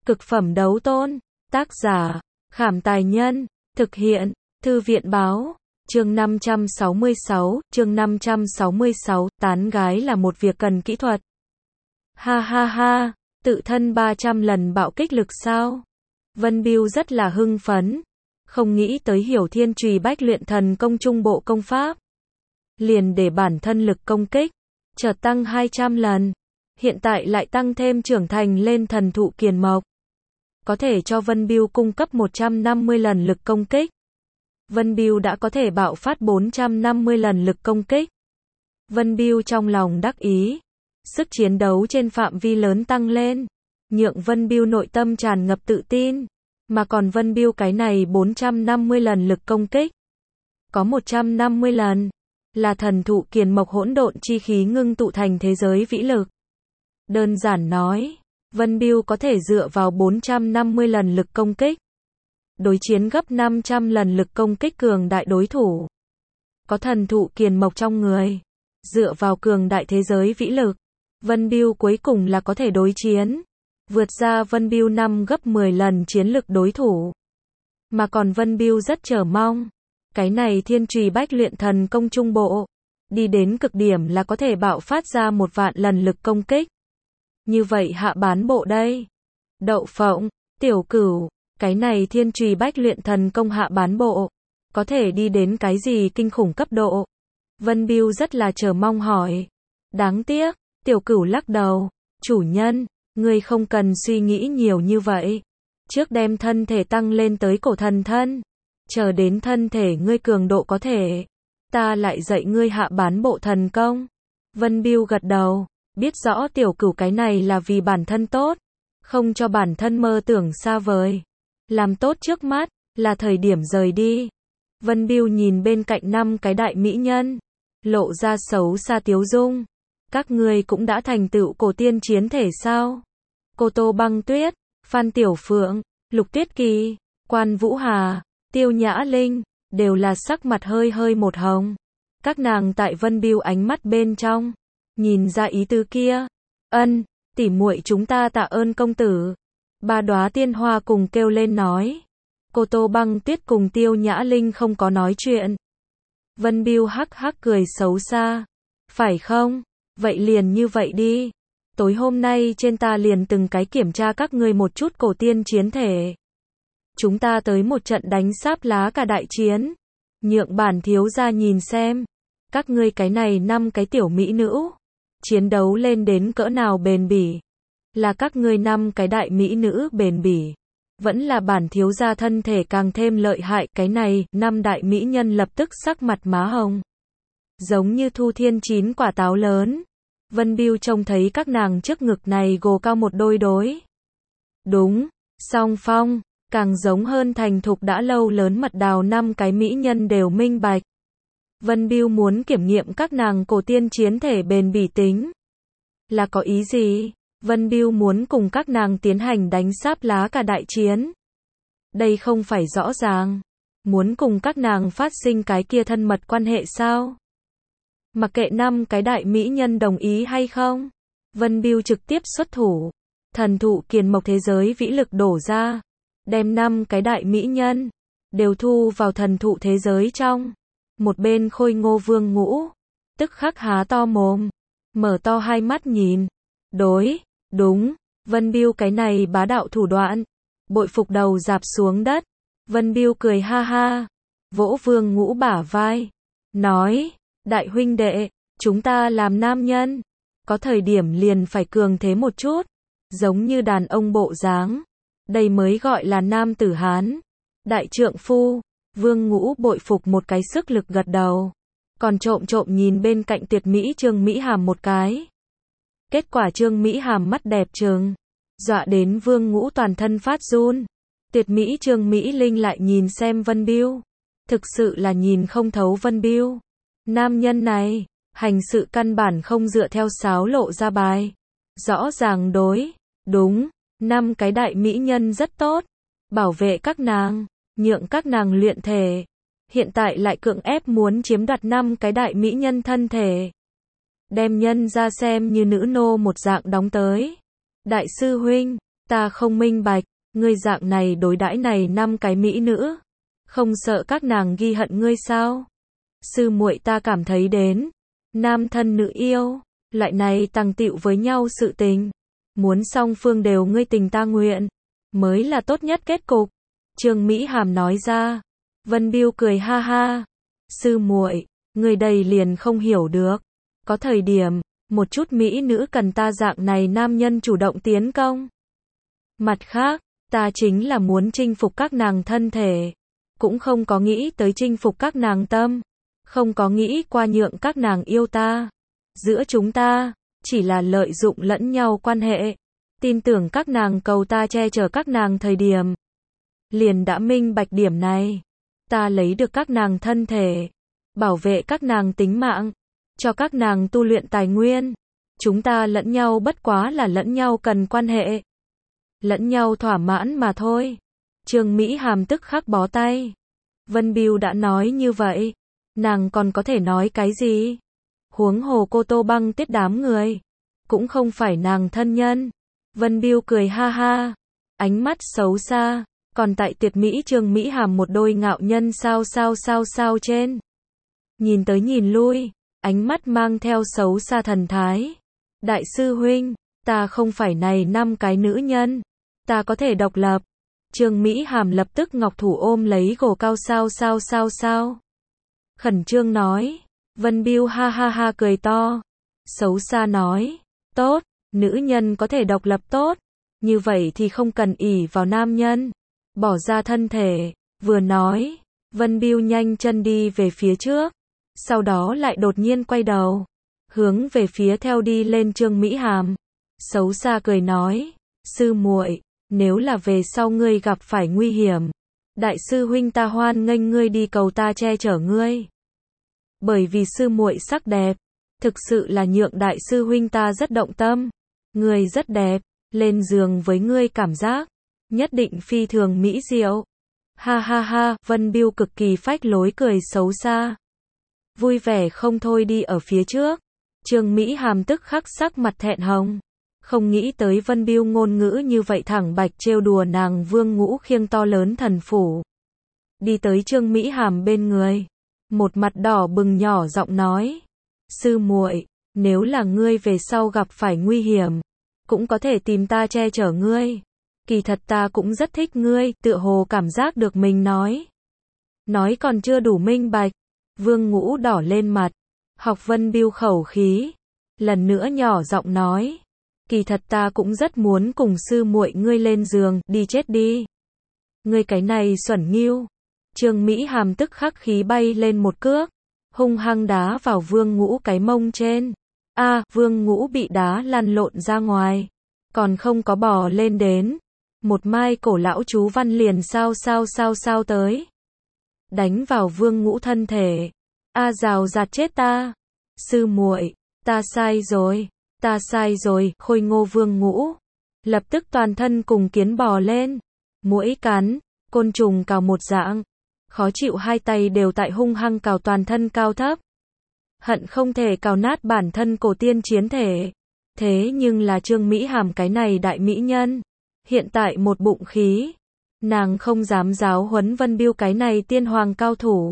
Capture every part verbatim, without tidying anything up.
Cực phẩm đấu tôn. Tác giả, Khảm Tài Nhân. Thực hiện, Thư viện Báo. Chương năm trăm sáu mươi sáu, chương năm trăm sáu mươi sáu, tán gái là một việc cần kỹ thuật. Ha ha ha, tự thân ba trăm lần bạo kích lực sao? Vân Biêu rất là hưng phấn, không nghĩ tới Hiểu Thiên Trùy Bách Luyện Thần Công trung bộ công pháp, liền để bản thân lực công kích chợt tăng hai trăm lần, hiện tại lại tăng thêm trưởng thành lên thần thụ kiền mộc, có thể cho Vân Biêu cung cấp một trăm năm mươi lần lực công kích. Vân Biêu đã có thể bạo phát bốn trăm năm mươi lần lực công kích. Vân Biêu trong lòng đắc ý, sức chiến đấu trên phạm vi lớn tăng lên, nhượng Vân Biêu nội tâm tràn ngập tự tin, mà còn Vân Biêu cái này bốn trăm năm mươi lần lực công kích, có một trăm năm mươi lần là thần thụ kiền mộc hỗn độn chi khí ngưng tụ thành thế giới vĩ lực. Đơn giản nói, Vân Biêu có thể dựa vào bốn trăm năm mươi lần lực công kích, đối chiến gấp năm trăm lần lực công kích cường đại đối thủ. Có thần thụ kiền mộc trong người, dựa vào cường đại thế giới vĩ lực, Vân Biêu cuối cùng là có thể đối chiến, vượt ra Vân Biêu năm gấp mười lần chiến lực đối thủ. Mà còn Vân Biêu rất chờ mong, cái này Thiên Trùy Bách Luyện Thần Công trung bộ, đi đến cực điểm là có thể bạo phát ra một vạn lần lực công kích. Như vậy hạ bán bộ đây. Đậu phộng, tiểu cửu, cái này Thiên Trùy Bách Luyện Thần Công hạ bán bộ, có thể đi đến cái gì kinh khủng cấp độ? Vân Biêu rất là chờ mong hỏi. Đáng tiếc, tiểu cửu lắc đầu, chủ nhân, ngươi không cần suy nghĩ nhiều như vậy. Trước đem thân thể tăng lên tới cổ thần thân, chờ đến thân thể ngươi cường độ có thể, ta lại dạy ngươi hạ bán bộ thần công. Vân Biêu gật đầu, biết rõ tiểu cửu cái này là vì bản thân tốt, không cho bản thân mơ tưởng xa vời. Làm tốt trước mắt, là thời điểm rời đi. Vân Biêu nhìn bên cạnh năm cái đại mỹ nhân, lộ ra xấu xa tiếu dung. Các ngươi cũng đã thành tựu cổ tiên chiến thể sao? Cô Tô Băng Tuyết, Phan Tiểu Phượng, Lục Tuyết Kỳ, Quan Vũ Hà, Tiêu Nhã Linh, đều là sắc mặt hơi hơi một hồng. Các nàng tại Vân Biêu ánh mắt bên trong, nhìn ra ý tứ kia. Ân, tỉ muội chúng ta tạ ơn công tử. Ba đóa tiên hoa cùng kêu lên nói. Cô Tô Băng Tuyết cùng Tiêu Nhã Linh không có nói chuyện. Vân Biêu hắc hắc cười xấu xa. Phải không? Vậy liền như vậy đi. Tối hôm nay trên ta liền từng cái kiểm tra các ngươi một chút cổ tiên chiến thể. Chúng ta tới một trận đánh sáp lá cả đại chiến. Nhượng bản thiếu gia nhìn xem. Các ngươi cái này năm cái tiểu mỹ nữ, chiến đấu lên đến cỡ nào bền bỉ. Là các ngươi năm cái đại mỹ nữ bền bỉ, vẫn là bản thiếu gia thân thể càng thêm lợi hại. Cái này, năm đại mỹ nhân lập tức sắc mặt má hồng, giống như thu thiên chín quả táo lớn. Vân Biêu trông thấy các nàng trước ngực này gồ cao một đôi đối. Đúng, song phong, càng giống hơn thành thục đã lâu lớn mật đào. Năm cái mỹ nhân đều minh bạch. Vân Biêu muốn kiểm nghiệm các nàng cổ tiên chiến thể bền bỉ tính. Là có ý gì? Vân Biêu muốn cùng các nàng tiến hành đánh sáp lá cả đại chiến. Đây không phải rõ ràng muốn cùng các nàng phát sinh cái kia thân mật quan hệ sao? Mặc kệ năm cái đại mỹ nhân đồng ý hay không, Vân Biêu trực tiếp xuất thủ, thần thụ kiền mộc thế giới vĩ lực đổ ra, đem năm cái đại mỹ nhân đều thu vào thần thụ thế giới trong. Một bên Khôi Ngô Vương Ngũ tức khắc há to mồm, mở to hai mắt nhìn. Đối, đúng, Vân Biêu cái này bá đạo thủ đoạn, bội phục đầu dạp xuống đất. Vân Biêu cười ha ha, vỗ Vương Ngũ bả vai, nói, đại huynh đệ, chúng ta làm nam nhân, có thời điểm liền phải cường thế một chút, giống như đàn ông bộ dáng, đây mới gọi là nam tử Hán, đại trượng phu. Vương Ngũ bội phục một cái sức lực gật đầu, còn trộm trộm nhìn bên cạnh tuyệt mỹ Trương Mỹ Hàm một cái. Kết quả Trương Mỹ Hàm mắt đẹp trừng, dọa đến Vương Ngũ toàn thân phát run. Tuyệt mỹ Trương Mỹ Linh lại nhìn xem Vân Biêu, thực sự là nhìn không thấu Vân Biêu. Nam nhân này, hành sự căn bản không dựa theo sáo lộ ra bài. Rõ ràng đối, đúng, năm cái đại mỹ nhân rất tốt, bảo vệ các nàng, nhượng các nàng luyện thể. Hiện tại lại cưỡng ép muốn chiếm đoạt năm cái đại mỹ nhân thân thể. Đem nhân ra xem như nữ nô một dạng đóng tới. Đại sư huynh, Ta không minh bạch, ngươi dạng này đối đãi này năm cái mỹ nữ, không sợ các nàng ghi hận ngươi sao? Sư muội ta cảm thấy đến, nam thân nữ yêu, loại này tàng tựu với nhau sự tình, muốn song phương đều ngươi tình ta nguyện, mới là tốt nhất kết cục. Trương Mỹ Hàm nói ra. Vân Biêu cười ha ha. Sư muội, người đây liền không hiểu được. Có thời điểm, một chút mỹ nữ cần ta dạng này nam nhân chủ động tiến công. Mặt khác, ta chính là muốn chinh phục các nàng thân thể, cũng không có nghĩ tới chinh phục các nàng tâm, không có nghĩ qua nhượng các nàng yêu ta. Giữa chúng ta, chỉ là lợi dụng lẫn nhau quan hệ. Tin tưởng các nàng cầu ta che chở các nàng thời điểm. Liền đã minh bạch điểm này. Ta lấy được các nàng thân thể, bảo vệ các nàng tính mạng, cho các nàng tu luyện tài nguyên. Chúng ta lẫn nhau bất quá là lẫn nhau cần quan hệ. Lẫn nhau thỏa mãn mà thôi. Trương Mỹ Hàm tức khắc bó tay. Vân Biêu đã nói như vậy, nàng còn có thể nói cái gì? Huống hồ cô Tô Băng Tiết đám người, cũng không phải nàng thân nhân. Vân Biêu cười ha ha, ánh mắt xấu xa, còn tại tuyệt mỹ Trương Mỹ Hàm một đôi ngạo nhân sao sao sao sao trên. Nhìn tới nhìn lui, ánh mắt mang theo xấu xa thần thái. Đại sư huynh, ta không phải này năm cái nữ nhân, ta có thể độc lập. Trương Mỹ Hàm lập tức ngọc thủ ôm lấy gồ cao sao sao sao sao. Khẩn trương nói. Vân Biêu ha ha ha cười to. Xấu xa nói. Tốt, nữ nhân có thể độc lập tốt. Như vậy thì không cần ỷ vào nam nhân. Bỏ ra thân thể. Vừa nói, Vân Biêu nhanh chân đi về phía trước. Sau đó lại đột nhiên quay đầu. Hướng về phía theo đi lên Trương Mỹ Hàm. Xấu xa cười nói. Sư muội, nếu là về sau ngươi gặp phải nguy hiểm, đại sư huynh ta hoan nghênh ngươi đi cầu ta che chở ngươi. Bởi vì sư muội sắc đẹp, thực sự là nhượng đại sư huynh ta rất động tâm. Ngươi rất đẹp, lên giường với ngươi cảm giác, nhất định phi thường mỹ diệu. Ha ha ha, Vân Biêu cực kỳ phách lối cười xấu xa. Vui vẻ không thôi đi ở phía trước. Trương Mỹ Hàm tức khắc sắc mặt thẹn hồng. Không nghĩ tới Vân Biêu ngôn ngữ như vậy thẳng bạch trêu đùa nàng Vương Ngũ khiêng to lớn thần phủ. Đi tới Trương Mỹ Hàm bên người. Một mặt đỏ bừng nhỏ giọng nói. Sư muội, nếu là ngươi về sau gặp phải nguy hiểm, cũng có thể tìm ta che chở ngươi. Kỳ thật ta cũng rất thích ngươi, tựa hồ cảm giác được mình nói. Nói còn chưa đủ minh bạch. Vương Ngũ đỏ lên mặt. Học Vân Biêu khẩu khí. Lần nữa nhỏ giọng nói. Kỳ thật ta cũng rất muốn cùng sư muội ngươi lên giường, đi chết đi. Ngươi cái này xuẩn nghiêu. Trương Mỹ Hàm tức khắc khí bay lên một cước, hung hăng đá vào Vương Ngũ cái mông trên. A, à, Vương Ngũ bị đá lăn lộn ra ngoài, còn không có bò lên đến. Một mai cổ lão chú văn liền sao sao sao sao tới. Đánh vào Vương Ngũ thân thể. A à, rào rạt chết ta. Sư muội, ta sai rồi. Ta sai rồi, khôi ngô Vương Ngũ. Lập tức toàn thân cùng kiến bò lên. Muỗi cắn, côn trùng cào một dạng. Khó chịu hai tay đều tại hung hăng cào toàn thân cao thấp. Hận không thể cào nát bản thân cổ tiên chiến thể. Thế nhưng là Trương Mỹ Hàm cái này đại mỹ nhân. Hiện tại một bụng khí. Nàng không dám giáo huấn Vân Biêu cái này tiên hoàng cao thủ.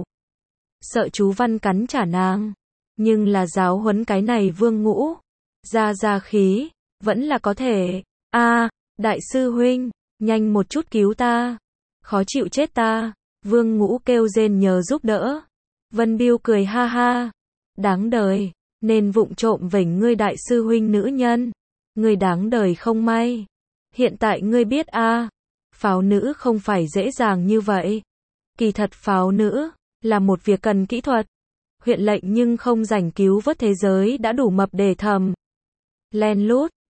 Sợ chú văn cắn trả nàng. Nhưng là giáo huấn cái này Vương Ngũ. Ra ra khí, vẫn là có thể. A, à, đại sư huynh, nhanh một chút cứu ta. Khó chịu chết ta. Vương Ngũ kêu rên nhờ giúp đỡ. Vân Biêu cười ha ha. Đáng đời, nên vụng trộm vểnh ngươi đại sư huynh nữ nhân. Ngươi đáng đời không may. Hiện tại ngươi biết a, à, pháo nữ không phải dễ dàng như vậy. Kỳ thật pháo nữ là một việc cần kỹ thuật. Huyện lệnh nhưng không rảnh cứu vớt thế giới đã đủ mập để thầm. Len lút,